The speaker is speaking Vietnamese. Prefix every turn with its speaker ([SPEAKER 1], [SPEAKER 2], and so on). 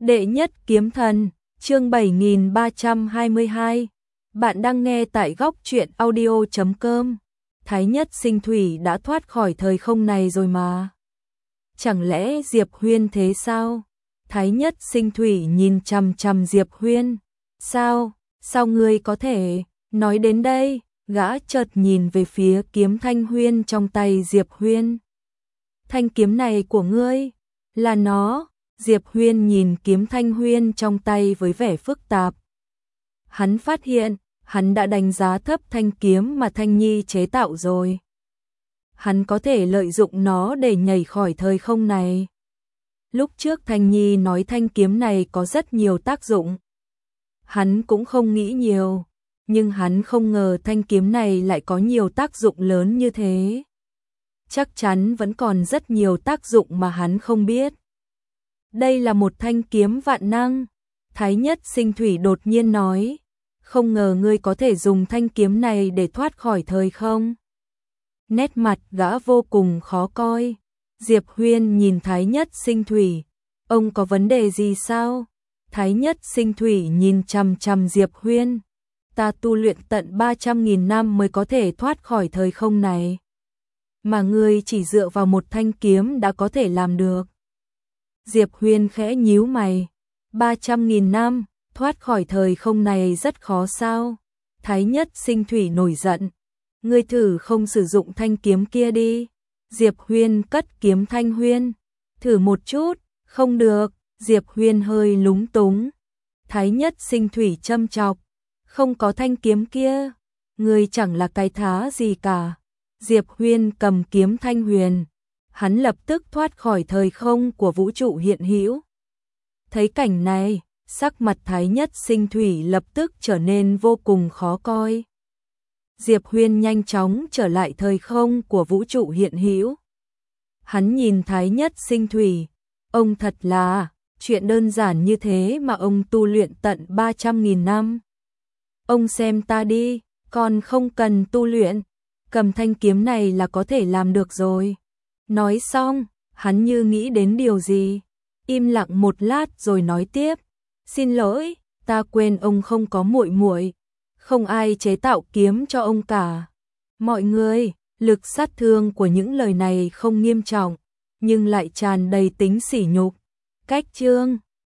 [SPEAKER 1] Đệ nhất kiếm thần, chương 7322. Bạn đang nghe tại góc truyện audio.com. Thái nhất sinh thủy đã thoát khỏi thời không này rồi mà. Chẳng lẽ Diệp Huyên thế sao? Thái nhất sinh thủy nhìn chằm chằm Diệp Huyên. Sao ngươi có thể? Nói đến đây, gã chợt nhìn về phía kiếm thanh huyên trong tay Diệp Huyên. Thanh kiếm này của ngươi? Là nó? Diệp Huyên nhìn kiếm thanh huyên trong tay với vẻ phức tạp. Hắn phát hiện, hắn đã đánh giá thấp thanh kiếm mà Thanh Nhi chế tạo rồi. Hắn có thể lợi dụng nó để nhảy khỏi thời không này. Lúc trước Thanh Nhi nói thanh kiếm này có rất nhiều tác dụng. Hắn cũng không nghĩ nhiều, nhưng hắn không ngờ thanh kiếm này lại có nhiều tác dụng lớn như thế. Chắc chắn vẫn còn rất nhiều tác dụng mà hắn không biết. Đây là một thanh kiếm vạn năng. Thái nhất sinh thủy đột nhiên nói. Không ngờ ngươi có thể dùng thanh kiếm này để thoát khỏi thời không. Nét mặt gã vô cùng khó coi. Diệp Huyên nhìn Thái nhất sinh thủy. Ông có vấn đề gì sao? Thái nhất sinh thủy nhìn chằm chằm Diệp Huyên. Ta tu luyện tận 300.000 năm mới có thể thoát khỏi thời không này. Mà ngươi chỉ dựa vào một thanh kiếm đã có thể làm được. Diệp Huyên khẽ nhíu mày. 300.000 năm, thoát khỏi thời không này rất khó sao? Thái nhất sinh thủy nổi giận. Ngươi thử không sử dụng thanh kiếm kia đi. Diệp Huyên cất kiếm thanh huyên. Thử một chút, không được. Diệp Huyên hơi lúng túng. Thái nhất sinh thủy châm chọc. Không có thanh kiếm kia. Ngươi chẳng là cái thá gì cả. Diệp Huyên cầm kiếm thanh huyền. Hắn lập tức thoát khỏi thời không của vũ trụ hiện hữu. Thấy cảnh này, sắc mặt Thái nhất sinh thủy lập tức trở nên vô cùng khó coi. Diệp Huyên nhanh chóng trở lại thời không của vũ trụ hiện hữu. Hắn nhìn Thái nhất sinh thủy. Ông thật là, chuyện đơn giản như thế mà ông tu luyện tận 300.000 năm. Ông xem ta đi, còn không cần tu luyện. Cầm thanh kiếm này là có thể làm được rồi. Nói xong, hắn như nghĩ đến điều gì. Im lặng một lát rồi nói tiếp. Xin lỗi, ta quên ông không có muội muội. Không ai chế tạo kiếm cho ông cả. Mọi người, lực sát thương của những lời này không nghiêm trọng, nhưng lại tràn đầy tính sỉ nhục. Cách chương